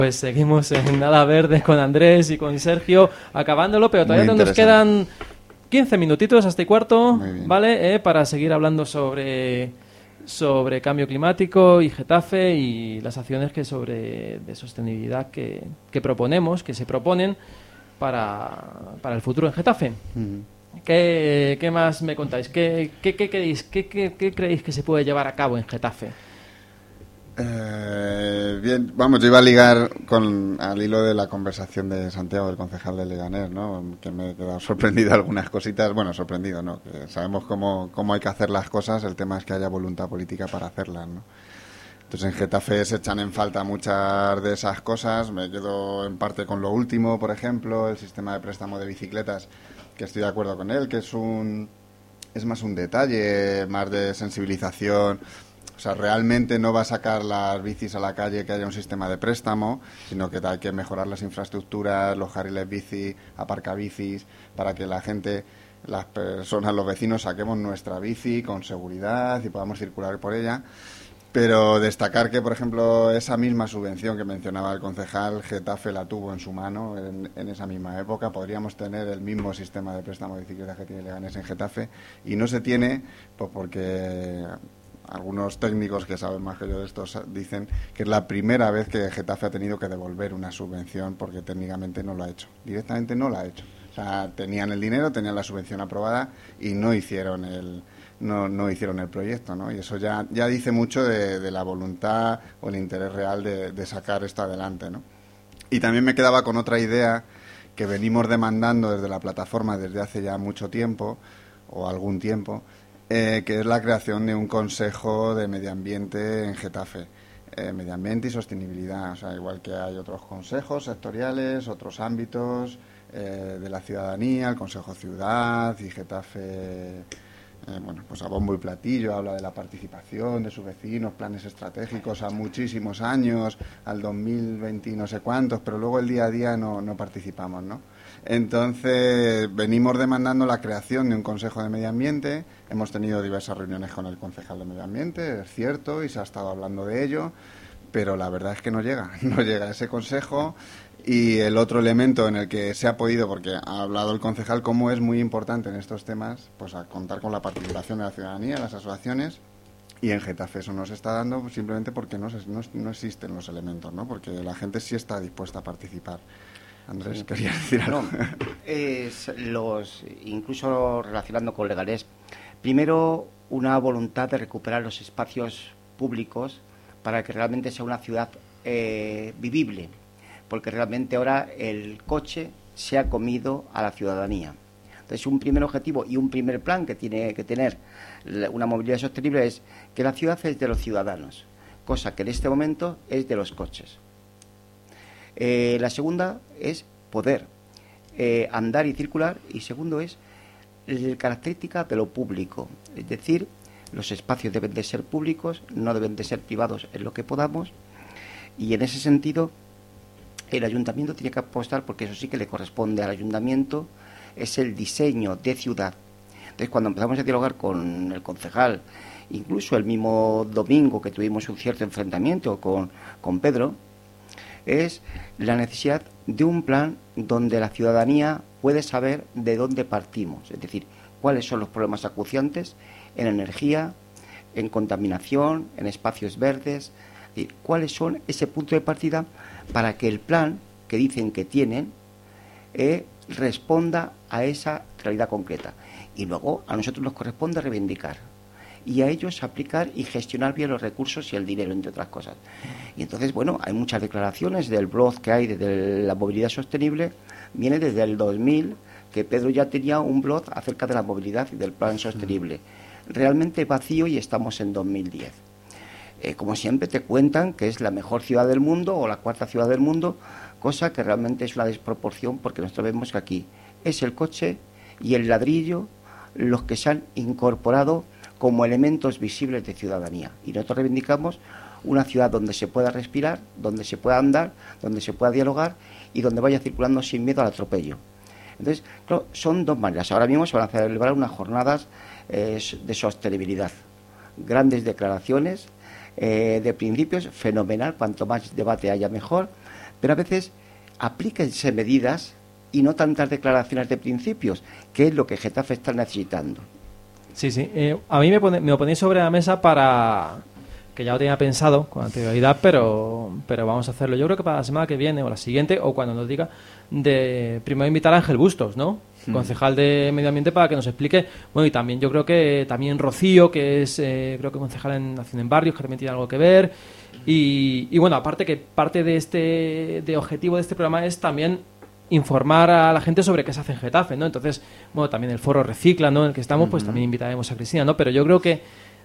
Pues seguimos en Nada Verdes con Andrés y con Sergio acabándolo, pero todavía nos quedan 15 minutitos hasta y cuarto, ¿vale? Para seguir hablando sobre cambio climático y Getafe y las acciones de sostenibilidad que proponemos, que se proponen para el futuro en Getafe. ¿Qué más me contáis? ¿Qué creéis que se puede llevar a cabo en Getafe? Bien, vamos, yo iba a ligar al hilo de la conversación de Santiago, del concejal de Leganés, ¿no? Que me he quedado sorprendido de algunas cositas. Bueno, sorprendido, ¿no? Que sabemos cómo hay que hacer las cosas, el tema es que haya voluntad política para hacerlas, ¿no? Entonces en Getafe se echan en falta muchas de esas cosas. Me quedo en parte con lo último, por ejemplo, el sistema de préstamo de bicicletas, que estoy de acuerdo con él, que es más un detalle, más de sensibilización. O sea, realmente no va a sacar las bicis a la calle que haya un sistema de préstamo, sino que hay que mejorar las infraestructuras, los carriles bici, aparcabicis, para que la gente, las personas, los vecinos saquemos nuestra bici con seguridad y podamos circular por ella. Pero destacar que, por ejemplo, esa misma subvención que mencionaba el concejal, Getafe la tuvo en su mano en esa misma época. Podríamos tener el mismo sistema de préstamo de bicicletas que tiene Leganés en Getafe y no se tiene pues porque algunos técnicos que saben más que yo de esto dicen que es la primera vez que Getafe ha tenido que devolver una subvención porque técnicamente no lo ha hecho. Directamente no lo ha hecho. O sea, tenían el dinero, tenían la subvención aprobada y no hicieron el proyecto, ¿no? Y eso ya dice mucho de la voluntad o el interés real de sacar esto adelante, ¿no? Y también me quedaba con otra idea que venimos demandando desde la plataforma desde hace ya mucho tiempo o algún tiempo, que es la creación de un consejo de medio ambiente en Getafe. Medio ambiente y sostenibilidad, o sea, igual que hay otros consejos sectoriales, otros ámbitos de la ciudadanía, el Consejo Ciudad y Getafe, bueno, pues a bombo y platillo habla de la participación de sus vecinos, planes estratégicos a muchísimos años, al 2020 y no sé cuántos, pero luego el día a día no participamos, ¿no? Entonces, venimos demandando la creación de un Consejo de Medio Ambiente. Hemos tenido diversas reuniones con el concejal de Medio Ambiente, es cierto, y se ha estado hablando de ello, pero la verdad es que no llega ese consejo. Y el otro elemento en el que se ha podido, porque ha hablado el concejal, cómo es muy importante en estos temas, pues a contar con la participación de la ciudadanía, las asociaciones, y en Getafe eso no se está dando simplemente porque no existen los elementos, ¿no? Porque la gente sí está dispuesta a participar. Andrés, sí. ¿Querías decir algo? No, incluso relacionando con Leganés, primero una voluntad de recuperar los espacios públicos para que realmente sea una ciudad vivible, porque realmente ahora el coche se ha comido a la ciudadanía. Entonces, un primer objetivo y un primer plan que tiene que tener una movilidad sostenible es que la ciudad es de los ciudadanos, cosa que en este momento es de los coches. La segunda es poder andar y circular, y segundo es la característica de lo público, es decir, los espacios deben de ser públicos, no deben de ser privados en lo que podamos, y en ese sentido el ayuntamiento tiene que apostar, porque eso sí que le corresponde al ayuntamiento, es el diseño de ciudad. Entonces, cuando empezamos a dialogar con el concejal, incluso el mismo domingo que tuvimos un cierto enfrentamiento con Pedro, es la necesidad de un plan donde la ciudadanía puede saber de dónde partimos, es decir, cuáles son los problemas acuciantes en energía, en contaminación, en espacios verdes, es decir, cuáles son ese punto de partida para que el plan que dicen que tienen responda a esa realidad concreta. Y luego a nosotros nos corresponde reivindicar y a ellos aplicar y gestionar bien los recursos y el dinero, entre otras cosas. Y entonces, bueno, hay muchas declaraciones del blog que hay de la movilidad sostenible, viene desde el 2000, que Pedro ya tenía un blog acerca de la movilidad y del plan sostenible. Realmente vacío, y estamos en 2010. Como siempre te cuentan que es la mejor ciudad del mundo o la cuarta ciudad del mundo, cosa que realmente es una desproporción, porque nosotros vemos que aquí es el coche y el ladrillo los que se han incorporado como elementos visibles de ciudadanía. Y nosotros reivindicamos una ciudad donde se pueda respirar, donde se pueda andar, donde se pueda dialogar y donde vaya circulando sin miedo al atropello. Entonces, claro, son dos maneras. Ahora mismo se van a celebrar unas jornadas de sostenibilidad. Grandes declaraciones de principios, fenomenal, cuanto más debate haya mejor, pero a veces aplíquense medidas y no tantas declaraciones de principios, que es lo que Getafe está necesitando. Sí, sí. A mí me lo ponéis sobre la mesa para... que ya lo tenía pensado con anterioridad, pero vamos a hacerlo. Yo creo que para la semana que viene o la siguiente, o cuando nos diga, de primero invitar a Ángel Bustos, ¿no? Concejal de Medio Ambiente, para que nos explique. Bueno, y también yo creo que también Rocío, que es creo que concejal en Acción en Barrios, que también tiene algo que ver. Y bueno, aparte que parte de objetivo de este programa es también informar a la gente sobre qué se hace en Getafe, ¿no? Entonces, bueno, también el foro Recicla, ¿no? En el que estamos, pues también invitaremos a Cristina, ¿no? Pero yo creo que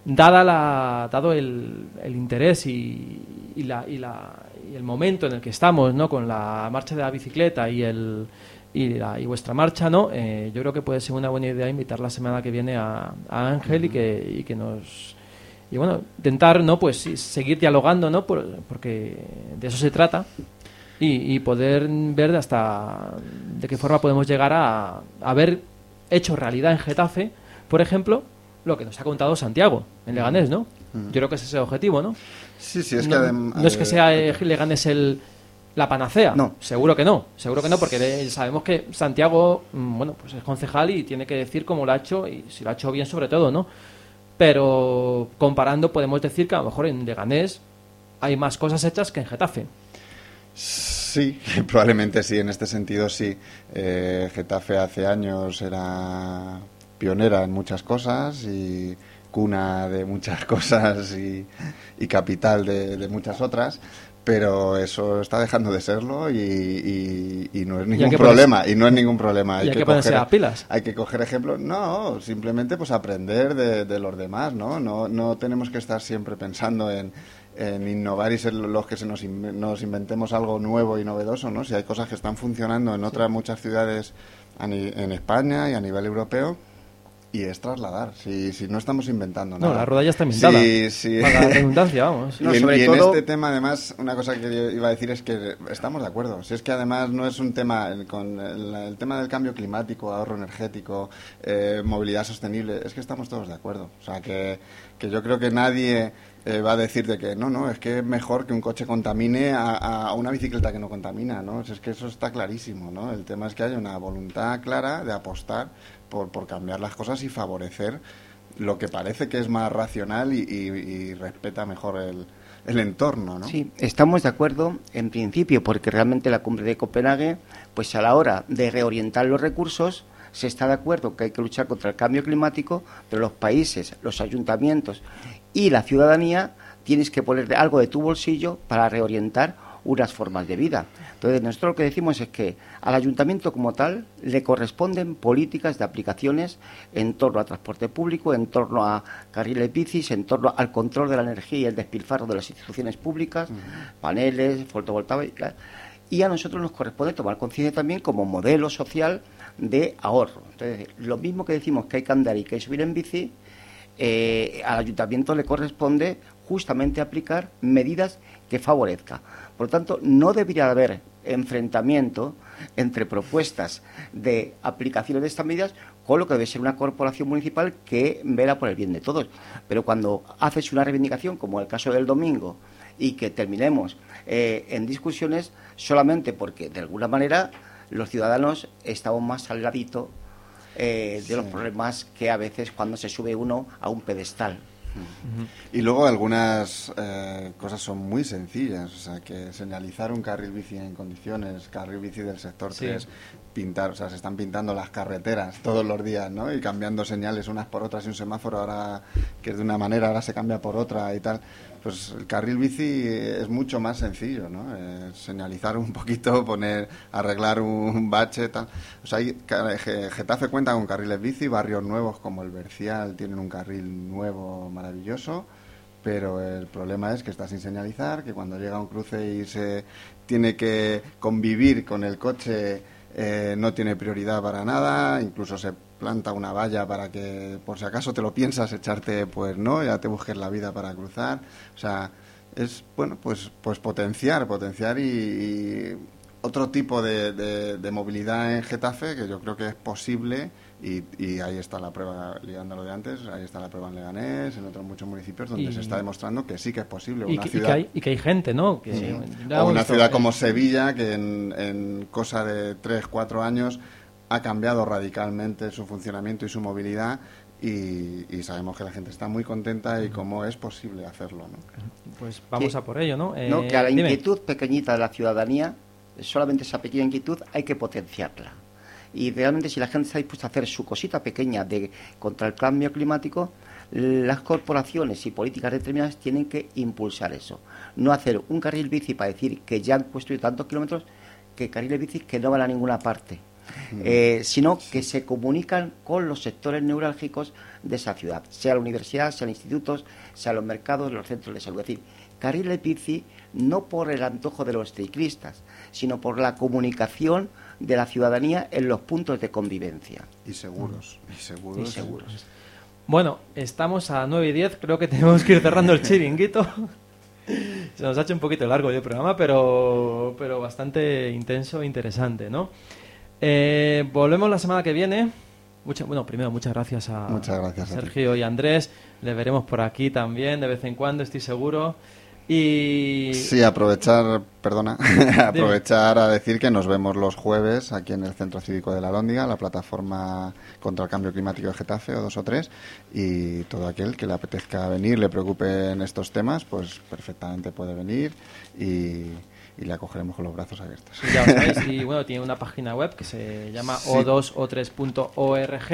dado el interés y el momento en el que estamos, ¿no? Con la marcha de la bicicleta y vuestra marcha, ¿no? Yo creo que puede ser una buena idea invitar la semana que viene a Ángel y que nos... Y bueno, intentar, ¿no? Pues seguir dialogando, ¿no? Porque de eso se trata. Y poder ver hasta de qué forma podemos llegar a haber hecho realidad en Getafe, por ejemplo, lo que nos ha contado Santiago en Leganés, ¿no? Yo creo que ese es el objetivo, ¿no? Sí, es no, que no es que sea Leganés la panacea, no. Seguro que no, porque sabemos que Santiago, bueno, pues es concejal y tiene que decir cómo lo ha hecho y si lo ha hecho bien sobre todo, ¿no? Pero comparando podemos decir que a lo mejor en Leganés hay más cosas hechas que en Getafe. Sí, probablemente sí, en este sentido sí. Getafe hace años era pionera en muchas cosas y cuna de muchas cosas y capital de muchas otras, pero eso está dejando de serlo y no es ningún problema. Y no es ningún problema. Hay que ponerse a pilas. Hay que coger ejemplos. No, simplemente pues aprender de los demás, ¿no? No tenemos que estar siempre pensando en innovar y ser los que nos inventemos algo nuevo y novedoso, ¿no? Si hay cosas que están funcionando en otras muchas ciudades en España y a nivel europeo, y es trasladar, si no estamos inventando nada. No, la rueda ya está inventada. Sí. Para la redundancia, vamos. No, y en este tema, además, una cosa que yo iba a decir es que estamos de acuerdo. Si es que además no es un tema, con el tema del cambio climático, ahorro energético, movilidad sostenible, es que estamos todos de acuerdo. O sea, que yo creo que nadie va a decir de que no, es que es mejor que un coche contamine a una bicicleta que no contamina, ¿no? Es que eso está clarísimo, ¿no? El tema es que haya una voluntad clara de apostar por cambiar las cosas y favorecer lo que parece que es más racional y respeta mejor el entorno, ¿no? Sí, estamos de acuerdo en principio, porque realmente la cumbre de Copenhague, pues a la hora de reorientar los recursos, se está de acuerdo que hay que luchar contra el cambio climático, pero los países, los ayuntamientos y la ciudadanía tienes que poner algo de tu bolsillo para reorientar unas formas de vida. Entonces, nosotros lo que decimos es que al ayuntamiento como tal le corresponden políticas de aplicaciones en torno a transporte público, en torno a carriles bicis, en torno al control de la energía y el despilfarro de las instituciones públicas, paneles, fotovoltaicas, y a nosotros nos corresponde tomar conciencia también como modelo social de ahorro. Entonces, lo mismo que decimos que hay que andar y que hay que subir en bici, al ayuntamiento le corresponde justamente aplicar medidas que favorezca. Por lo tanto, no debería haber enfrentamiento entre propuestas de aplicaciones de estas medidas con lo que debe ser una corporación municipal que vela por el bien de todos. Pero cuando haces una reivindicación, como el caso del domingo, y que terminemos en discusiones solamente porque, de alguna manera, los ciudadanos estamos más al ladito de los problemas que a veces cuando se sube uno a un pedestal. Y luego algunas cosas son muy sencillas, o sea, que señalizar un carril bici en condiciones, carril bici del sector 3, pintar, o sea, se están pintando las carreteras todos los días, ¿no? Y cambiando señales unas por otras, y un semáforo ahora que es de una manera, ahora se cambia por otra y tal. Pues el carril bici es mucho más sencillo, ¿no? Señalizar un poquito, arreglar un bache, tal. O sea, Getafe cuenta con carriles bici, barrios nuevos como el Bercial tienen un carril nuevo maravilloso, pero el problema es que está sin señalizar, que cuando llega a un cruce y se tiene que convivir con el coche, no tiene prioridad para nada, incluso se planta una valla para que, por si acaso te lo piensas echarte, pues no, ya te busques la vida para cruzar. O sea, es, bueno, pues potenciar y otro tipo de movilidad en Getafe, que yo creo que es posible, y ahí está la prueba, ligando a lo de antes, ahí está la prueba en Leganés, en otros muchos municipios donde se está demostrando que sí que es posible. Y que hay gente, ¿no? O una ciudad como Sevilla, que en cosa de 3-4 años ha cambiado radicalmente su funcionamiento y su movilidad, y sabemos que la gente está muy contenta y cómo es posible hacerlo, ¿no? Pues vamos a por ello, ¿no? Que a la inquietud pequeñita de la ciudadanía, solamente esa pequeña inquietud hay que potenciarla. Y realmente, si la gente está dispuesta a hacer su cosita pequeña contra el cambio climático, las corporaciones y políticas determinadas tienen que impulsar eso. No hacer un carril bici para decir que ya han construido tantos kilómetros, que carriles bici que no van a ninguna parte. Sino que se comunican con los sectores neurálgicos de esa ciudad, sea la universidad, sean institutos, sean los mercados, los centros de salud. Es decir, carriles bici no por el antojo de los ciclistas, sino por la comunicación de la ciudadanía en los puntos de convivencia. Y seguros. Bueno, estamos a 9:10, creo que tenemos que ir cerrando el chiringuito. Se nos ha hecho un poquito largo el programa, pero bastante intenso e interesante, ¿no? Volvemos la semana que viene. Primero, muchas gracias a Sergio y Andrés. Les veremos por aquí también de vez en cuando, estoy seguro. Y sí, aprovechar a decir que nos vemos los jueves aquí en el Centro Cívico de la Alhóndiga, la plataforma contra el cambio climático de Getafe, o 2 o 3, y todo aquel que le apetezca venir, le preocupen estos temas, pues perfectamente puede venir y le acogeremos con los brazos abiertos. Ya lo sabéis, y bueno, tiene una página web que se llama o2o3.org,